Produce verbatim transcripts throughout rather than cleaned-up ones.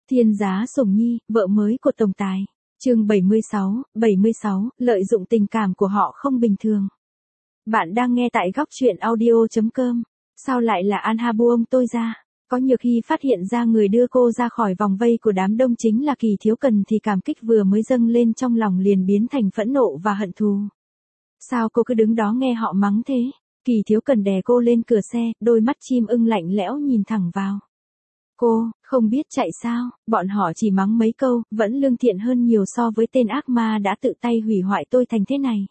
Thiên giá sủng nhi, vợ mới của tổng tài. Chương bảy mươi sáu, bảy mươi sáu, lợi dụng tình cảm của họ không bình thường. Bạn đang nghe tại góc truyện audio chấm com. Sao lại là An Ha buông tôi ra? Có Nhược Hy phát hiện ra người đưa cô ra khỏi vòng vây của đám đông chính là Kỳ Thiếu Cần thì cảm kích vừa mới dâng lên trong lòng liền biến thành phẫn nộ và hận thù. Sao cô cứ đứng đó nghe họ mắng thế? Kỳ Thiếu Cần đè cô lên cửa xe, đôi mắt chim ưng lạnh lẽo nhìn thẳng vào. Cô, không biết chạy sao, bọn họ chỉ mắng mấy câu, vẫn lương thiện hơn nhiều so với tên ác ma đã tự tay hủy hoại tôi thành thế này.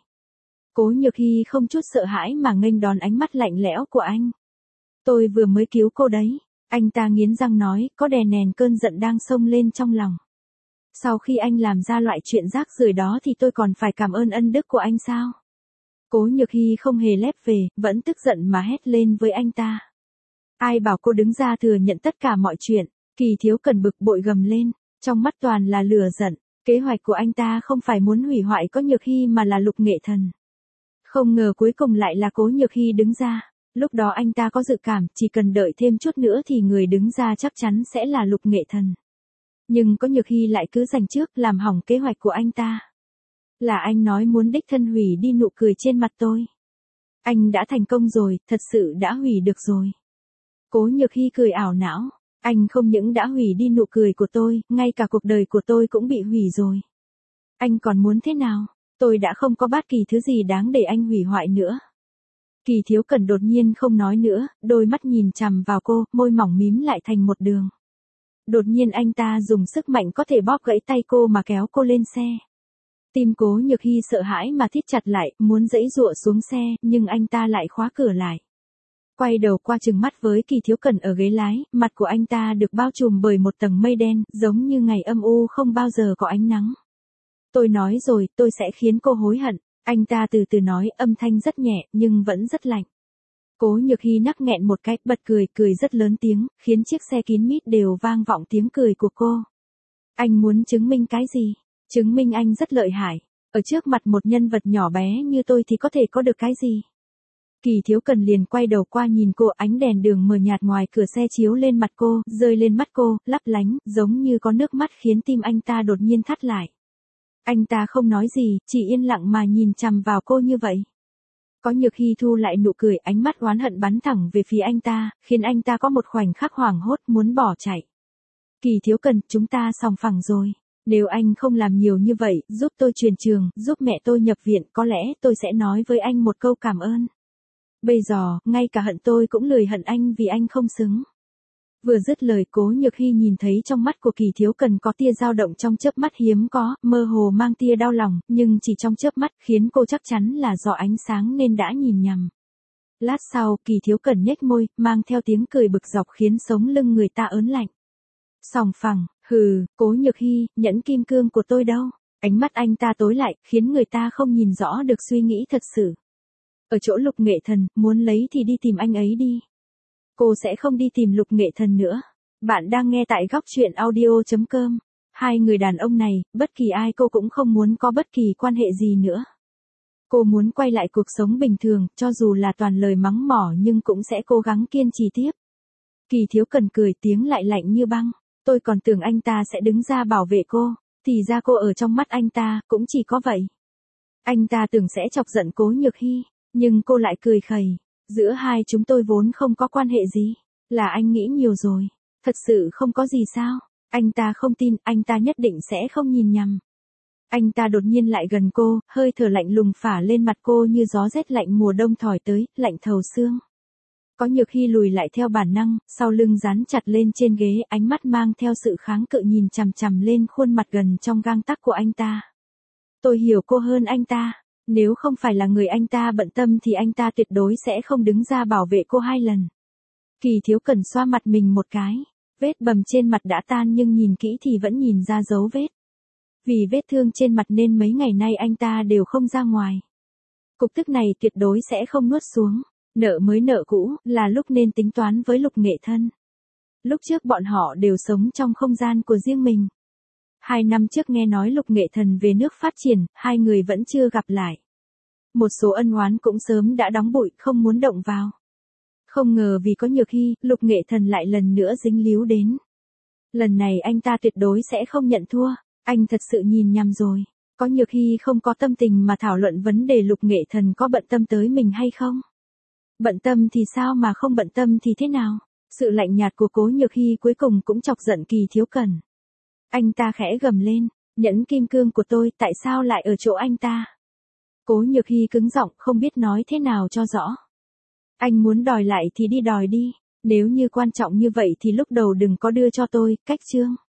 Cố Nhược Hy không chút sợ hãi mà nghênh đón ánh mắt lạnh lẽo của anh. Tôi vừa mới cứu cô đấy, anh ta nghiến răng nói, có đè nén cơn giận đang xông lên trong lòng. Sau khi anh làm ra loại chuyện rác rưởi đó thì tôi còn phải cảm ơn ân đức của anh sao? Cố Nhược Hy không hề lép về, vẫn tức giận mà hét lên với anh ta. Ai bảo cô đứng ra thừa nhận tất cả mọi chuyện? Kỳ Thiếu Cần bực bội gầm lên, trong mắt toàn là lửa giận. Kế hoạch của anh ta không phải muốn hủy hoại Có Nhược Hy mà là Lục Nghệ Thần. Không ngờ cuối cùng lại là Cố Nhược Hy đứng ra. Lúc đó anh ta có dự cảm, chỉ cần đợi thêm chút nữa thì người đứng ra chắc chắn sẽ là Lục Nghệ Thần. Nhưng Có Nhược Hy lại cứ giành trước làm hỏng kế hoạch của anh ta. Là anh nói muốn đích thân hủy đi nụ cười trên mặt tôi. Anh đã thành công rồi, thật sự đã hủy được rồi. Cố Nhược Hy cười ảo não, anh không những đã hủy đi nụ cười của tôi, ngay cả cuộc đời của tôi cũng bị hủy rồi. Anh còn muốn thế nào? Tôi đã không có bất kỳ thứ gì đáng để anh hủy hoại nữa. Kỳ Thiếu Cần đột nhiên không nói nữa, đôi mắt nhìn chằm vào cô, môi mỏng mím lại thành một đường. Đột nhiên anh ta dùng sức mạnh có thể bóp gãy tay cô mà kéo cô lên xe. Tim Cố Nhược Hy sợ hãi mà thít chặt lại, muốn giãy giụa xuống xe, nhưng anh ta lại khóa cửa lại. Quay đầu qua trừng mắt với Kỳ Thiếu Cần ở ghế lái, mặt của anh ta được bao trùm bởi một tầng mây đen, giống như ngày âm u không bao giờ có ánh nắng. Tôi nói rồi, tôi sẽ khiến cô hối hận. Anh ta từ từ nói, âm thanh rất nhẹ, nhưng vẫn rất lạnh. Cố Nhược Hy nắc nghẹn một cái, bật cười, cười rất lớn tiếng, khiến chiếc xe kín mít đều vang vọng tiếng cười của cô. Anh muốn chứng minh cái gì? Chứng minh anh rất lợi hại. Ở trước mặt một nhân vật nhỏ bé như tôi thì có thể có được cái gì? Kỳ Thiếu Cần liền quay đầu qua nhìn cô, ánh đèn đường mờ nhạt ngoài cửa xe chiếu lên mặt cô, rơi lên mắt cô, lấp lánh, giống như có nước mắt khiến tim anh ta đột nhiên thắt lại. Anh ta không nói gì, chỉ yên lặng mà nhìn chằm vào cô như vậy. Có Nhược Hy thu lại nụ cười, ánh mắt oán hận bắn thẳng về phía anh ta, khiến anh ta có một khoảnh khắc hoảng hốt muốn bỏ chạy. Kỳ Thiếu Cần, chúng ta sòng phẳng rồi. Nếu anh không làm nhiều như vậy, giúp tôi chuyển trường, giúp mẹ tôi nhập viện, có lẽ tôi sẽ nói với anh một câu cảm ơn. Bây giờ, ngay cả hận tôi cũng lười hận anh vì anh không xứng. Vừa dứt lời, Cố Nhược Hy nhìn thấy trong mắt của Kỳ Thiếu Cần có tia dao động trong chớp mắt hiếm có, mơ hồ mang tia đau lòng, nhưng chỉ trong chớp mắt khiến cô chắc chắn là do ánh sáng nên đã nhìn nhầm. Lát sau, Kỳ Thiếu Cần nhếch môi, mang theo tiếng cười bực dọc khiến sống lưng người ta ớn lạnh. Sòng phẳng, hừ, Cố Nhược Hy, nhẫn kim cương của tôi đâu? Ánh mắt anh ta tối lại, khiến người ta không nhìn rõ được suy nghĩ thật sự. Ở chỗ Lục Nghệ Thần, muốn lấy thì đi tìm anh ấy đi. Cô sẽ không đi tìm Lục Nghệ Thần nữa. Bạn đang nghe tại góc truyện audio chấm com. Hai người đàn ông này, bất kỳ ai cô cũng không muốn có bất kỳ quan hệ gì nữa. Cô muốn quay lại cuộc sống bình thường, cho dù là toàn lời mắng mỏ nhưng cũng sẽ cố gắng kiên trì tiếp. Kỳ Thiếu Cần cười, tiếng lại lạnh như băng. Tôi còn tưởng anh ta sẽ đứng ra bảo vệ cô, thì ra cô ở trong mắt anh ta, cũng chỉ có vậy. Anh ta tưởng sẽ chọc giận Cố Nhược Hy, nhưng cô lại cười khẩy. Giữa hai chúng tôi vốn không có quan hệ gì. Là anh nghĩ nhiều rồi. Thật sự không có gì sao? Anh ta không tin, anh ta nhất định sẽ không nhìn nhầm. Anh ta đột nhiên lại gần cô, hơi thở lạnh lùng phả lên mặt cô như gió rét lạnh mùa đông thổi tới, lạnh thấu xương. Có Nhược Hy lùi lại theo bản năng, sau lưng dán chặt lên trên ghế, ánh mắt mang theo sự kháng cự nhìn chằm chằm lên khuôn mặt gần trong gang tấc của anh ta. Tôi hiểu cô hơn anh ta. Nếu không phải là người anh ta bận tâm thì anh ta tuyệt đối sẽ không đứng ra bảo vệ cô hai lần. Kỳ Thiếu Cần xoa mặt mình một cái. Vết bầm trên mặt đã tan nhưng nhìn kỹ thì vẫn nhìn ra dấu vết. Vì vết thương trên mặt nên mấy ngày nay anh ta đều không ra ngoài. Cục tức này tuyệt đối sẽ không nuốt xuống. Nợ mới nợ cũ, là lúc nên tính toán với Lục Nghệ Thân. Lúc trước bọn họ đều sống trong không gian của riêng mình. Hai năm trước nghe nói Lục Nghệ Thần về nước phát triển, hai người vẫn chưa gặp lại. Một số ân oán cũng sớm đã đóng bụi, không muốn động vào. Không ngờ vì có Nhược Hy, Lục Nghệ Thần lại lần nữa dính líu đến. Lần này anh ta tuyệt đối sẽ không nhận thua, anh thật sự nhìn nhầm rồi. Có Nhược Hy không có tâm tình mà thảo luận vấn đề Lục Nghệ Thần có bận tâm tới mình hay không. Bận tâm thì sao mà không bận tâm thì thế nào? Sự lạnh nhạt của Cố Nhược Hy cuối cùng cũng chọc giận Kỳ Thiếu Cẩn. Anh ta khẽ gầm lên, nhẫn kim cương của tôi tại sao lại ở chỗ anh ta? Cố Nhược Hy cứng giọng không biết nói thế nào cho rõ. Anh muốn đòi lại thì đi đòi đi, nếu như quan trọng như vậy thì lúc đầu đừng có đưa cho tôi, cách chương.